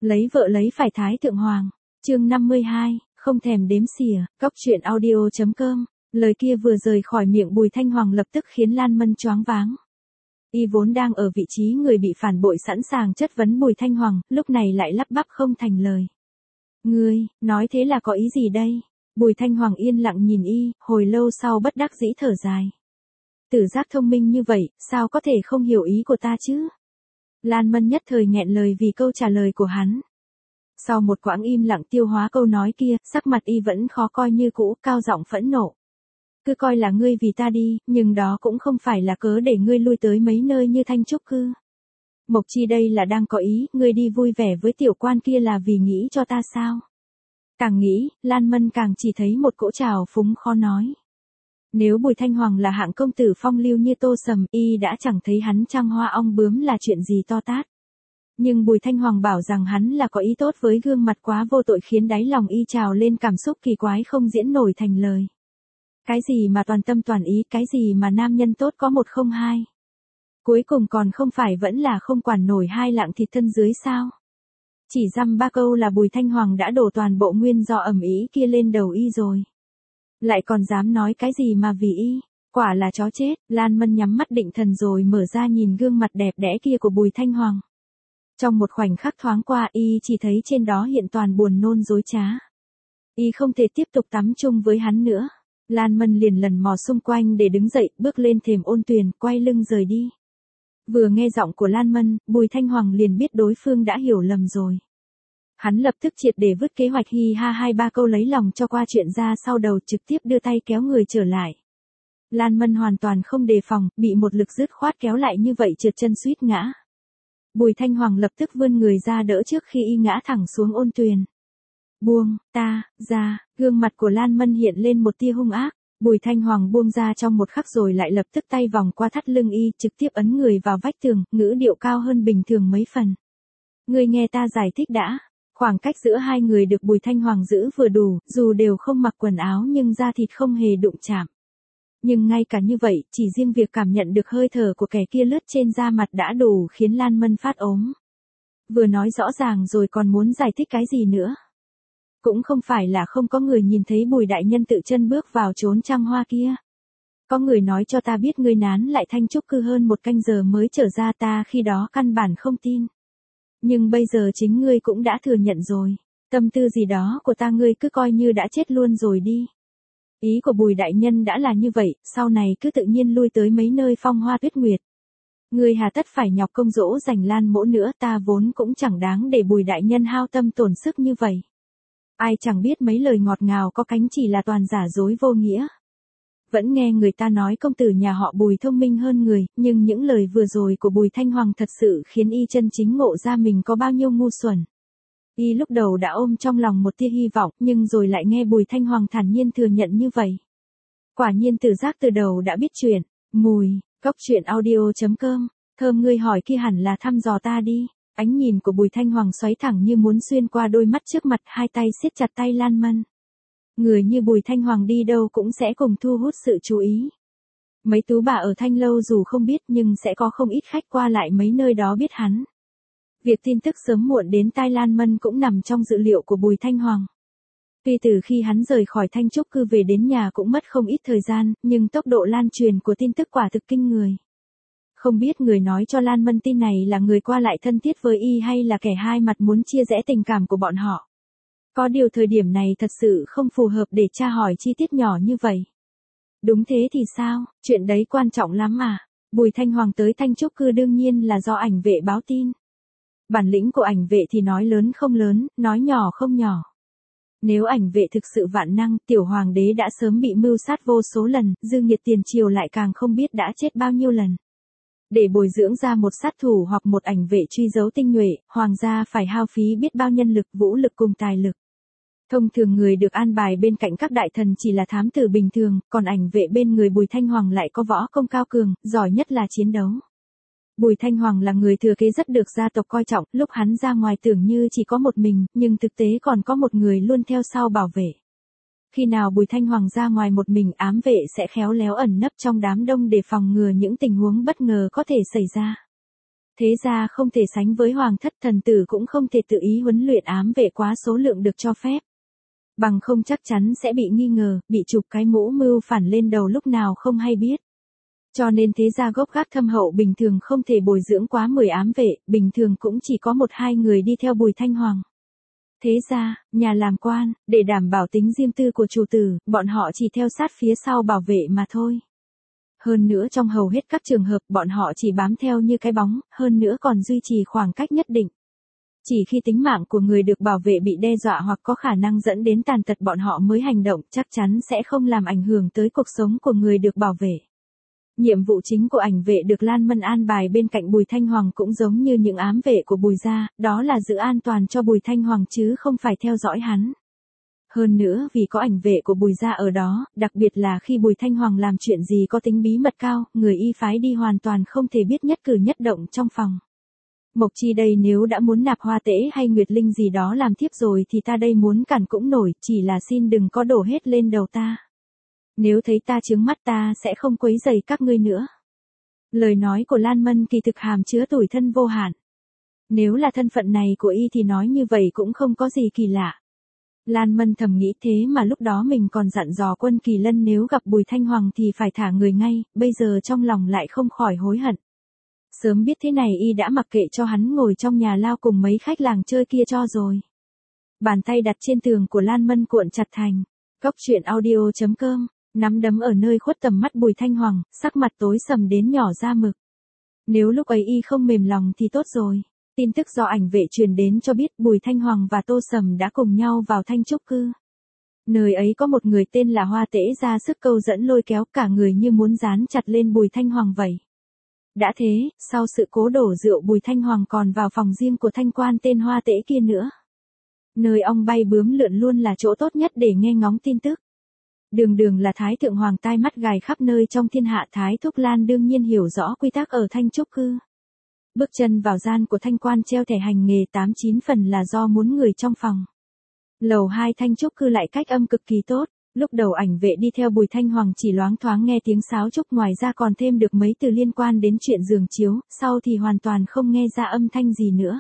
Lấy vợ lấy phải thái thượng hoàng. Chương 52, không thèm đếm xỉa. Cóc truyện audio.com. Lời kia vừa rời khỏi miệng Bùi Thanh Hoàng lập tức khiến Lan Mân choáng váng. Y vốn đang ở vị trí người bị phản bội sẵn sàng chất vấn Bùi Thanh Hoàng, lúc này lại lắp bắp không thành lời. Ngươi, nói thế là có ý gì đây? Bùi Thanh Hoàng yên lặng nhìn y, hồi lâu sau bất đắc dĩ thở dài. Tử giác thông minh như vậy, sao có thể không hiểu ý của ta chứ? Lan Mân nhất thời nghẹn lời vì câu trả lời của hắn. Sau một quãng im lặng tiêu hóa câu nói kia, sắc mặt y vẫn khó coi như cũ, cao giọng phẫn nộ. Cứ coi là ngươi vì ta đi, nhưng đó cũng không phải là cớ để ngươi lui tới mấy nơi như Thanh Trúc Cư. Mộc Chi đây là đang có ý, ngươi đi vui vẻ với tiểu quan kia là vì nghĩ cho ta sao? Càng nghĩ, Lan Mân càng chỉ thấy một cỗ trào phúng khó nói. Nếu Bùi Thanh Hoàng là hạng công tử phong lưu như Tô Sầm, y đã chẳng thấy hắn trăng hoa ong bướm là chuyện gì to tát. Nhưng Bùi Thanh Hoàng bảo rằng hắn là có ý tốt với gương mặt quá vô tội khiến đáy lòng y trào lên cảm xúc kỳ quái không diễn nổi thành lời. Cái gì mà toàn tâm toàn ý, cái gì mà nam nhân tốt có một không hai. Cuối cùng còn không phải vẫn là không quản nổi hai lạng thịt thân dưới sao. Chỉ dăm ba câu là Bùi Thanh Hoàng đã đổ toàn bộ nguyên do ẩm ý kia lên đầu y rồi. Lại còn dám nói cái gì mà vì y, quả là chó chết. Lan Mân nhắm mắt định thần rồi mở ra nhìn gương mặt đẹp đẽ kia của Bùi Thanh Hoàng. Trong một khoảnh khắc thoáng qua y chỉ thấy trên đó hiện toàn buồn nôn dối trá. Y không thể tiếp tục tắm chung với hắn nữa. Lan Mân liền lần mò xung quanh để đứng dậy, bước lên thềm ôn tuyền, quay lưng rời đi. Vừa nghe giọng của Lan Mân, Bùi Thanh Hoàng liền biết đối phương đã hiểu lầm rồi. Hắn lập tức triệt để vứt kế hoạch hi ha hai ba câu lấy lòng cho qua chuyện ra sau đầu, trực tiếp đưa tay kéo người trở lại. Lan Mân hoàn toàn không đề phòng, bị một lực dứt khoát kéo lại như vậy trượt chân suýt ngã. Bùi Thanh Hoàng lập tức vươn người ra đỡ trước khi y ngã thẳng xuống ôn tuyền. Buông ta ra, gương mặt của Lan Mân hiện lên một tia hung ác. Bùi Thanh Hoàng buông ra trong một khắc rồi lại lập tức tay vòng qua thắt lưng y, trực tiếp ấn người vào vách tường, ngữ điệu cao hơn bình thường mấy phần. Ngươi nghe ta giải thích đã. Khoảng cách giữa hai người được Bùi Thanh Hoàng giữ vừa đủ, dù đều không mặc quần áo nhưng da thịt không hề đụng chạm. Nhưng ngay cả như vậy, chỉ riêng việc cảm nhận được hơi thở của kẻ kia lướt trên da mặt đã đủ khiến Lan Mân phát ốm. Vừa nói rõ ràng rồi còn muốn giải thích cái gì nữa. Cũng không phải là không có người nhìn thấy Bùi đại nhân tự chân bước vào chốn trăng hoa kia. Có người nói cho ta biết ngươi nán lại Thanh Trúc Cư hơn một canh giờ mới trở ra, ta khi đó căn bản không tin. Nhưng bây giờ chính ngươi cũng đã thừa nhận rồi. Tâm tư gì đó của ta ngươi cứ coi như đã chết luôn rồi đi. Ý của Bùi đại nhân đã là như vậy, sau này cứ tự nhiên lui tới mấy nơi phong hoa tuyết nguyệt. Ngươi hà tất phải nhọc công dỗ dành Lan mỗ nữa, ta vốn cũng chẳng đáng để Bùi đại nhân hao tâm tổn sức như vậy. Ai chẳng biết mấy lời ngọt ngào có cánh chỉ là toàn giả dối vô nghĩa. Vẫn nghe người ta nói công tử nhà họ Bùi thông minh hơn người, nhưng những lời vừa rồi của Bùi Thanh Hoàng thật sự khiến y chân chính ngộ ra mình có bao nhiêu ngu xuẩn. Y lúc đầu đã ôm trong lòng một tia hy vọng, nhưng rồi lại nghe Bùi Thanh Hoàng thản nhiên thừa nhận như vậy. Quả nhiên Tử giác từ đầu đã biết chuyện. Mùi, cóc truyện audio.com, thơm ngươi hỏi kia hẳn là thăm dò ta đi. Ánh nhìn của Bùi Thanh Hoàng xoáy thẳng như muốn xuyên qua đôi mắt trước mặt, hai tay siết chặt tay Lan Mân. Người như Bùi Thanh Hoàng đi đâu cũng sẽ cùng thu hút sự chú ý. Mấy tú bà ở Thanh Lâu dù không biết nhưng sẽ có không ít khách qua lại mấy nơi đó biết hắn. Việc tin tức sớm muộn đến tai Lan Mân cũng nằm trong dự liệu của Bùi Thanh Hoàng. Tuy từ khi hắn rời khỏi Thanh Trúc Cư về đến nhà cũng mất không ít thời gian, nhưng tốc độ lan truyền của tin tức quả thực kinh người. Không biết người nói cho Lan Mân tin này là người qua lại thân thiết với y hay là kẻ hai mặt muốn chia rẽ tình cảm của bọn họ. Có điều thời điểm này thật sự không phù hợp để tra hỏi chi tiết nhỏ như vậy. Đúng thế thì sao, chuyện đấy quan trọng lắm mà. Bùi Thanh Hoàng tới Thanh Trúc Cư đương nhiên là do ảnh vệ báo tin. Bản lĩnh của ảnh vệ thì nói lớn không lớn, nói nhỏ không nhỏ. Nếu ảnh vệ thực sự vạn năng, tiểu hoàng đế đã sớm bị mưu sát vô số lần, dư nghiệt tiền triều lại càng không biết đã chết bao nhiêu lần. Để bồi dưỡng ra một sát thủ hoặc một ảnh vệ truy dấu tinh nhuệ, hoàng gia phải hao phí biết bao nhân lực, vũ lực cùng tài lực. Thông thường người được an bài bên cạnh các đại thần chỉ là thám tử bình thường, còn ảnh vệ bên người Bùi Thanh Hoàng lại có võ công cao cường, giỏi nhất là chiến đấu. Bùi Thanh Hoàng là người thừa kế rất được gia tộc coi trọng, lúc hắn ra ngoài tưởng như chỉ có một mình, nhưng thực tế còn có một người luôn theo sau bảo vệ. Khi nào Bùi Thanh Hoàng ra ngoài một mình, ám vệ sẽ khéo léo ẩn nấp trong đám đông để phòng ngừa những tình huống bất ngờ có thể xảy ra. Thế ra không thể sánh với hoàng thất, thần tử cũng không thể tự ý huấn luyện ám vệ quá số lượng được cho phép. Bằng không chắc chắn sẽ bị nghi ngờ, bị chụp cái mũ mưu phản lên đầu lúc nào không hay biết. Cho nên thế gia gốc gác thâm hậu bình thường không thể bồi dưỡng quá 10 ám vệ, bình thường cũng chỉ có 1-2 người đi theo Bùi Thanh Hoàng. Thế ra, nhà làm quan, để đảm bảo tính riêng tư của chủ tử, bọn họ chỉ theo sát phía sau bảo vệ mà thôi. Hơn nữa trong hầu hết các trường hợp bọn họ chỉ bám theo như cái bóng, hơn nữa còn duy trì khoảng cách nhất định. Chỉ khi tính mạng của người được bảo vệ bị đe dọa hoặc có khả năng dẫn đến tàn tật bọn họ mới hành động, chắc chắn sẽ không làm ảnh hưởng tới cuộc sống của người được bảo vệ. Nhiệm vụ chính của ảnh vệ được Lan Mân an bài bên cạnh Bùi Thanh Hoàng cũng giống như những ám vệ của Bùi gia, đó là giữ an toàn cho Bùi Thanh Hoàng chứ không phải theo dõi hắn. Hơn nữa vì có ảnh vệ của Bùi gia ở đó, đặc biệt là khi Bùi Thanh Hoàng làm chuyện gì có tính bí mật cao, người y phái đi hoàn toàn không thể biết nhất cử nhất động trong phòng. Mộc Chi đây nếu đã muốn nạp Hoa Tễ hay Nguyệt Linh gì đó làm thiếp rồi thì ta đây muốn cản cũng nổi, chỉ là xin đừng có đổ hết lên đầu ta. Nếu thấy ta chướng mắt ta sẽ không quấy rầy các ngươi nữa. Lời nói của Lan Mân kỳ thực hàm chứa tủi thân vô hạn. Nếu là thân phận này của y thì nói như vậy cũng không có gì kỳ lạ. Lan Mân thầm nghĩ thế mà lúc đó mình còn dặn dò Quân Kỳ Lân nếu gặp Bùi Thanh Hoàng thì phải thả người ngay, bây giờ trong lòng lại không khỏi hối hận. Sớm biết thế này y đã mặc kệ cho hắn ngồi trong nhà lao cùng mấy khách làng chơi kia cho rồi. Bàn tay đặt trên tường của Lan Mân cuộn chặt thành. Cốc truyện audio.com, nắm đấm ở nơi khuất tầm mắt Bùi Thanh Hoàng, sắc mặt tối sầm đến nhỏ ra mực. Nếu lúc ấy y không mềm lòng thì tốt rồi. Tin tức do ảnh vệ truyền đến cho biết Bùi Thanh Hoàng và Tô Sầm đã cùng nhau vào Thanh Trúc Cư. Nơi ấy có một người tên là Hoa Tễ ra sức câu dẫn lôi kéo cả người như muốn dán chặt lên Bùi Thanh Hoàng vậy. Đã thế, sau sự cố đổ rượu Bùi Thanh Hoàng còn vào phòng riêng của thanh quan tên Hoa Tễ kia nữa. Nơi ong bay bướm lượn luôn là chỗ tốt nhất để nghe ngóng tin tức. Đường đường là Thái Thượng Hoàng tai mắt gài khắp nơi trong thiên hạ, Thái Thúc Lan đương nhiên hiểu rõ quy tắc ở Thanh Trúc Cư. Bước chân vào gian của thanh quan treo thẻ hành nghề 8-9 phần là do muốn người trong phòng. Lầu 2 Thanh Trúc Cư lại cách âm cực kỳ tốt. Lúc đầu ảnh vệ đi theo Bùi Thanh Hoàng chỉ loáng thoáng nghe tiếng sáo trúc, ngoài ra còn thêm được mấy từ liên quan đến chuyện giường chiếu, sau thì hoàn toàn không nghe ra âm thanh gì nữa.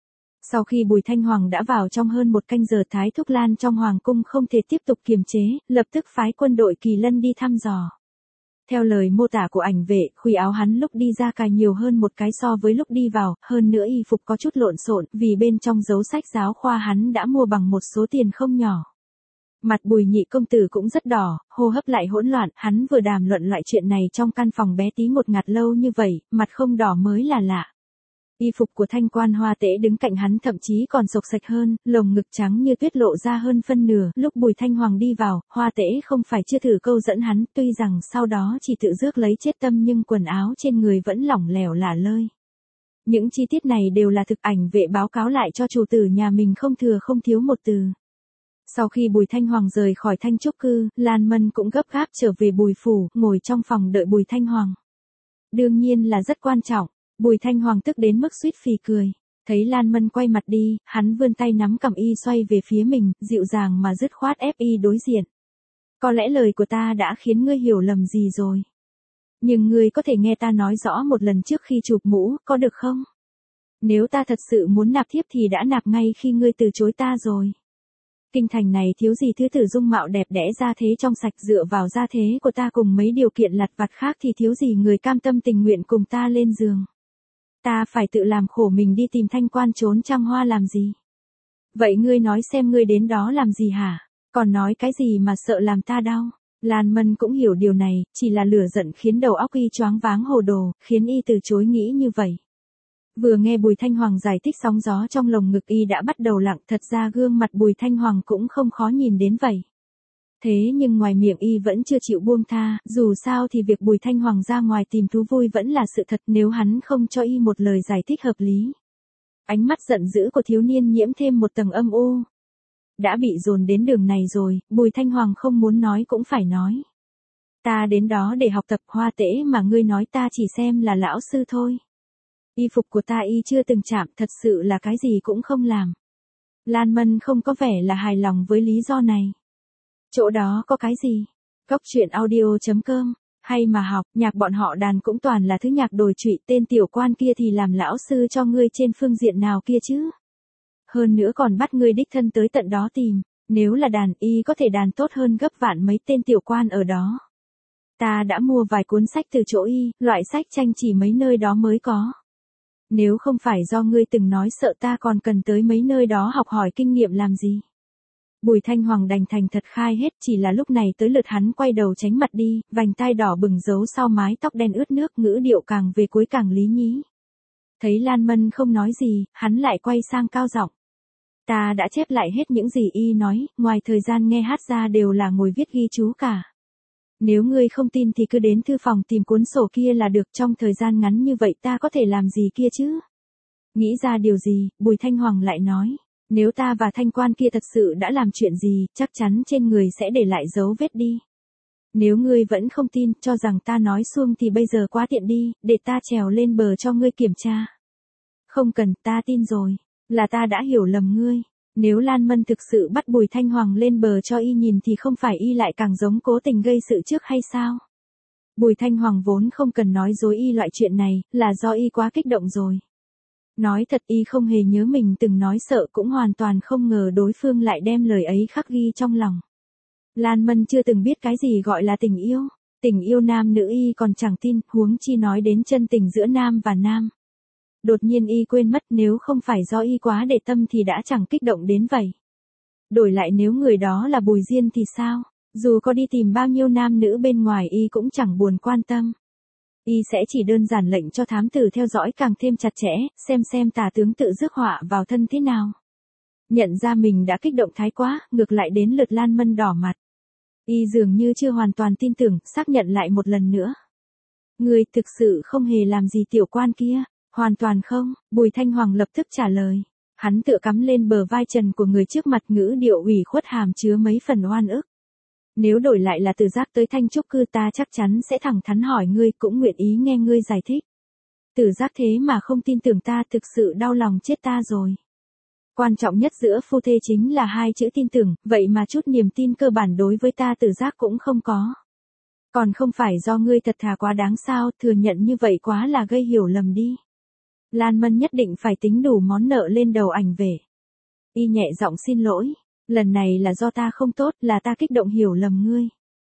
Sau khi Bùi Thanh Hoàng đã vào trong hơn 1 canh giờ, Thái Thúc Lan trong Hoàng cung không thể tiếp tục kiềm chế, lập tức phái quân đội Kỳ Lân đi thăm dò. Theo lời mô tả của ảnh vệ, khuy áo hắn lúc đi ra cài nhiều hơn một cái so với lúc đi vào, hơn nữa y phục có chút lộn xộn, vì bên trong dấu sách giáo khoa hắn đã mua bằng một số tiền không nhỏ. Mặt Bùi nhị công tử cũng rất đỏ, hô hấp lại hỗn loạn, hắn vừa đàm luận loại chuyện này trong căn phòng bé tí ngột ngạt lâu như vậy, mặt không đỏ mới là lạ. Y phục của thanh quan Hoa Tễ đứng cạnh hắn thậm chí còn sộc sạch hơn, lồng ngực trắng như tuyết lộ ra hơn phân nửa. Lúc Bùi Thanh Hoàng đi vào, Hoa Tễ không phải chưa thử câu dẫn hắn, tuy rằng sau đó chỉ tự rước lấy chết tâm nhưng quần áo trên người vẫn lỏng lẻo lả lơi. Những chi tiết này đều là thực, ảnh vệ báo cáo lại cho chủ tử nhà mình không thừa không thiếu một từ. Sau khi Bùi Thanh Hoàng rời khỏi Thanh Trúc Cư, Lan Mân cũng gấp gáp trở về Bùi phủ, ngồi trong phòng đợi Bùi Thanh Hoàng. Đương nhiên là rất quan trọng. Bùi Thanh Hoàng tức đến mức suýt phì cười. Thấy Lan Mân quay mặt đi, hắn vươn tay nắm cằm y xoay về phía mình, dịu dàng mà dứt khoát ép y đối diện. Có lẽ lời của ta đã khiến ngươi hiểu lầm gì rồi. Nhưng ngươi có thể nghe ta nói rõ một lần trước khi chụp mũ, có được không? Nếu ta thật sự muốn nạp thiếp thì đã nạp ngay khi ngươi từ chối ta rồi. Kinh thành này thiếu gì thứ tử dung mạo đẹp đẽ ra thế trong sạch, dựa vào gia thế của ta cùng mấy điều kiện lặt vặt khác thì thiếu gì người cam tâm tình nguyện cùng ta lên giường. Ta phải tự làm khổ mình đi tìm thanh quan trốn trăng hoa làm gì? Vậy ngươi nói xem ngươi đến đó làm gì hả? Còn nói cái gì mà sợ làm ta đau? Lan Mân cũng hiểu điều này, chỉ là lửa giận khiến đầu óc y choáng váng hồ đồ, khiến y từ chối nghĩ như vậy. Vừa nghe Bùi Thanh Hoàng giải thích sóng gió trong lồng ngực y đã bắt đầu lặng, thật ra gương mặt Bùi Thanh Hoàng cũng không khó nhìn đến vậy. Thế nhưng ngoài miệng y vẫn chưa chịu buông tha, dù sao thì việc Bùi Thanh Hoàng ra ngoài tìm thú vui vẫn là sự thật nếu hắn không cho y một lời giải thích hợp lý. Ánh mắt giận dữ của thiếu niên nhiễm thêm một tầng âm u. Đã bị dồn đến đường này rồi, Bùi Thanh Hoàng không muốn nói cũng phải nói. Ta đến đó để học tập, Hoa Tễ mà ngươi nói ta chỉ xem là lão sư thôi. Y phục của ta y chưa từng chạm, thật sự là cái gì cũng không làm. Lan Mân không có vẻ là hài lòng với lý do này. Chỗ đó có cái gì? Cốc truyện audio.com Hay mà học, nhạc bọn họ đàn cũng toàn là thứ nhạc đồi trụy, tên tiểu quan kia thì làm lão sư cho ngươi trên phương diện nào kia chứ. Hơn nữa còn bắt ngươi đích thân tới tận đó tìm, nếu là đàn y có thể đàn tốt hơn gấp vạn mấy tên tiểu quan ở đó. Ta đã mua vài cuốn sách từ chỗ y, loại sách tranh chỉ mấy nơi đó mới có. Nếu không phải do ngươi từng nói sợ ta còn cần tới mấy nơi đó học hỏi kinh nghiệm làm gì. Bùi Thanh Hoàng đành thành thật khai hết, chỉ là lúc này tới lượt hắn quay đầu tránh mặt đi, vành tai đỏ bừng giấu sau mái tóc đen ướt nước, ngữ điệu càng về cuối càng lý nhí. Thấy Lan Mân không nói gì, hắn lại quay sang cao giọng. Ta đã chép lại hết những gì y nói, ngoài thời gian nghe hát ra đều là ngồi viết ghi chú cả. Nếu ngươi không tin thì cứ đến thư phòng tìm cuốn sổ kia là được, trong thời gian ngắn như vậy ta có thể làm gì kia chứ? Nghĩ ra điều gì, Bùi Thanh Hoàng lại nói. Nếu ta và thanh quan kia thật sự đã làm chuyện gì, chắc chắn trên người sẽ để lại dấu vết đi. Nếu ngươi vẫn không tin, cho rằng ta nói suông thì bây giờ quá tiện đi, để ta trèo lên bờ cho ngươi kiểm tra. Không cần, ta tin rồi, là ta đã hiểu lầm ngươi. Nếu Lan Mân thực sự bắt Bùi Thanh Hoàng lên bờ cho y nhìn thì không phải y lại càng giống cố tình gây sự trước hay sao? Bùi Thanh Hoàng vốn không cần nói dối y loại chuyện này, là do y quá kích động rồi. Nói thật y không hề nhớ mình từng nói sợ, cũng hoàn toàn không ngờ đối phương lại đem lời ấy khắc ghi trong lòng. Lan Mân chưa từng biết cái gì gọi là tình yêu nam nữ y còn chẳng tin, huống chi nói đến chân tình giữa nam và nam. Đột nhiên y quên mất, nếu không phải do y quá để tâm thì đã chẳng kích động đến vậy. Đổi lại nếu người đó là Bùi Diên thì sao? Dù có đi tìm bao nhiêu nam nữ bên ngoài y cũng chẳng buồn quan tâm. Y sẽ chỉ đơn giản lệnh cho thám tử theo dõi càng thêm chặt chẽ, xem tà tướng tự rước họa vào thân thế nào. Nhận ra mình đã kích động thái quá, ngược lại đến lượt Lan Mân đỏ mặt. Y dường như chưa hoàn toàn tin tưởng, xác nhận lại một lần nữa. Người thực sự không hề làm gì tiểu quan kia, hoàn toàn không, Bùi Thanh Hoàng lập tức trả lời. Hắn tựa cắm lên bờ vai trần của người trước mặt, ngữ điệu ủy khuất hàm chứa mấy phần oan ức. Nếu đổi lại là Từ Giác tới Thanh Trúc Cư ta chắc chắn sẽ thẳng thắn hỏi ngươi, cũng nguyện ý nghe ngươi giải thích. Từ Giác thế mà không tin tưởng ta, thực sự đau lòng chết ta rồi. Quan trọng nhất giữa phu thê chính là hai chữ tin tưởng, vậy mà chút niềm tin cơ bản đối với ta Từ Giác cũng không có. Còn không phải do ngươi thật thà quá đáng sao, thừa nhận như vậy quá là gây hiểu lầm đi. Lan Mân nhất định phải tính đủ món nợ lên đầu ảnh về. Y nhẹ giọng xin lỗi. Lần này là do ta không tốt, là ta kích động hiểu lầm ngươi.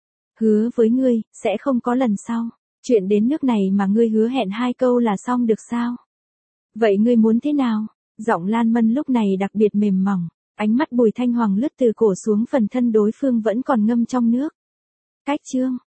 Hứa với ngươi, sẽ không có lần sau. Chuyện đến nước này mà ngươi hứa hẹn 2 câu là xong được sao? Vậy ngươi muốn thế nào? Giọng Lan Mân lúc này đặc biệt mềm mỏng. Ánh mắt Bùi Thanh Hoàng lướt từ cổ xuống phần thân đối phương vẫn còn ngâm trong nước. Cách chương.